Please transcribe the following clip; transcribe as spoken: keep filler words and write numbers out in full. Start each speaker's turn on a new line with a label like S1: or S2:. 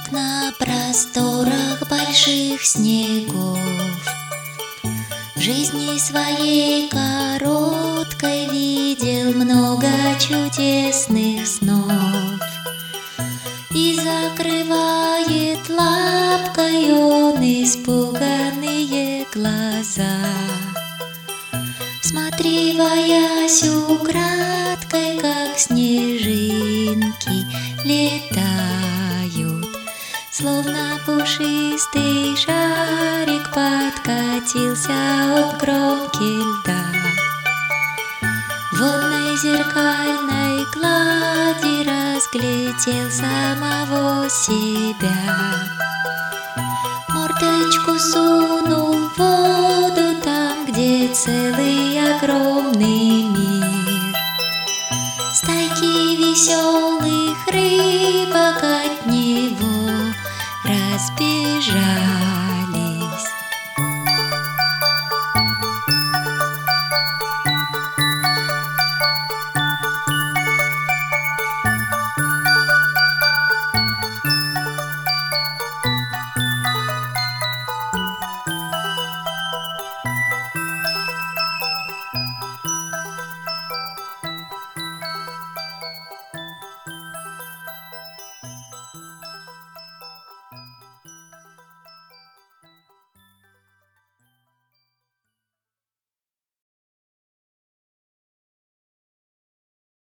S1: Как на просторах больших снегов в жизни своей короткой видел много чудесных снов. И закрывает лапкой он испуганные глаза, всматриваясь украдкой, как снежинки летают. Словно пушистый шарик подкатился от кромки льда. В водной зеркальной глади разглядел самого себя. Мордочку сунул в воду, там, где целый огромный